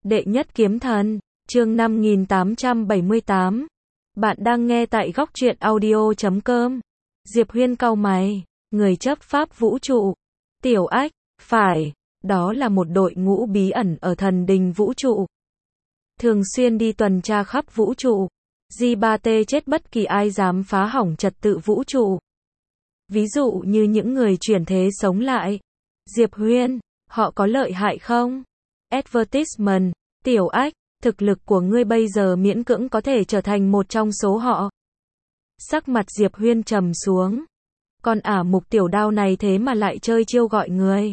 Đệ nhất kiếm thần, chương 5878. Bạn đang nghe tại góc truyện audio.com. Diệp Huyên cau mày, người chấp pháp vũ trụ. Tiểu Ách, phải, đó là một đội ngũ bí ẩn ở thần đình vũ trụ. Thường xuyên đi tuần tra khắp vũ trụ. J3T chết bất kỳ ai dám phá hỏng trật tự vũ trụ. Ví dụ như những người chuyển thế sống lại. Diệp Huyên, họ có lợi hại không? Advertisement, Tiểu Ách, thực lực của ngươi bây giờ miễn cưỡng có thể trở thành một trong số họ. Sắc mặt Diệp Huyên trầm xuống. Con ả mục tiểu đao này thế mà lại chơi chiêu gọi người.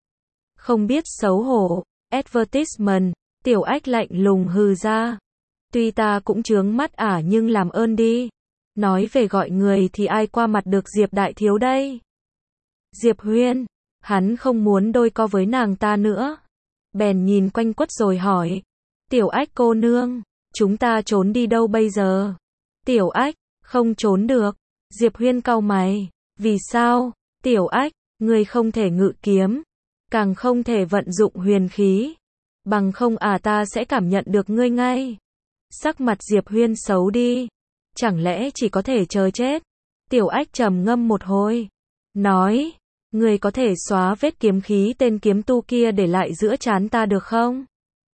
Không biết xấu hổ, advertisement, Tiểu Ách lạnh lùng hừ ra. Tuy ta cũng chướng mắt ả nhưng làm ơn đi. Nói về gọi người thì ai qua mặt được Diệp đại thiếu đây? Diệp Huyên, hắn không muốn đôi co với nàng ta nữa. Bèn nhìn quanh quất rồi hỏi. Tiểu Ách cô nương, chúng ta trốn đi đâu bây giờ? Tiểu Ách, không trốn được. Diệp Huyên cau mày. Vì sao? Tiểu Ách, ngươi không thể ngự kiếm, càng không thể vận dụng huyền khí. Bằng không ta sẽ cảm nhận được ngươi ngay. Sắc mặt Diệp Huyên xấu đi. Chẳng lẽ chỉ có thể chờ chết? Tiểu Ách trầm ngâm một hồi. Nói, ngươi có thể xóa vết kiếm khí tên kiếm tu kia để lại giữa trán ta được không?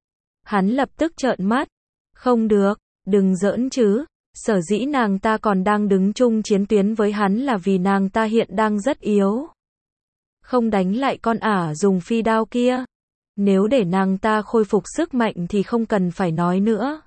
Hắn lập tức trợn mắt. Không được, đừng giỡn chứ. Sở dĩ nàng ta còn đang đứng chung chiến tuyến với hắn là vì nàng ta hiện đang rất yếu. Không đánh lại con ả dùng phi đao kia. Nếu để nàng ta khôi phục sức mạnh thì không cần phải nói nữa.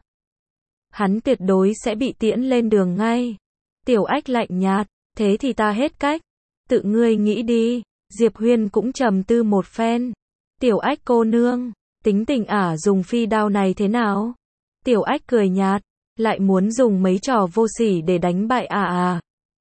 Hắn tuyệt đối sẽ bị tiễn lên đường ngay. Tiểu Ách lạnh nhạt, thế thì ta hết cách. Tự ngươi nghĩ đi. Diệp Huyên cũng trầm tư một phen. Tiểu Ách cô nương, tính tình ả dùng phi đao này thế nào? Tiểu Ách cười nhạt, lại muốn dùng mấy trò vô sỉ để đánh bại à?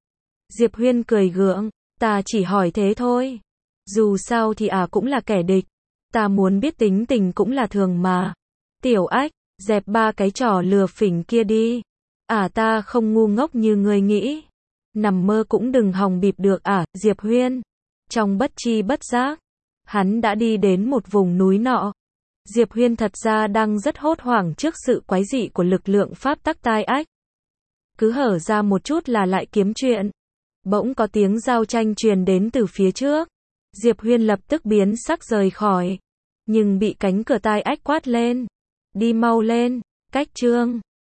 Diệp Huyên cười gượng, ta chỉ hỏi thế thôi. Dù sao thì cũng là kẻ địch. Ta muốn biết tính tình cũng là thường mà. Tiểu Ách, dẹp ba cái trò lừa phỉnh kia đi. Ta không ngu ngốc như ngươi nghĩ. Nằm mơ cũng đừng hòng bịp được Diệp Huyên. Trong bất chi bất giác, hắn đã đi đến một vùng núi nọ. Diệp Huyên thật ra đang rất hốt hoảng trước sự quái dị của lực lượng pháp tắc tai ách. Cứ hở ra một chút là lại kiếm chuyện. Bỗng có tiếng giao tranh truyền đến từ phía trước. Diệp Huyên lập tức biến sắc rời khỏi. Nhưng bị cánh cửa tai ách quát lên. Đi mau lên, cách chương.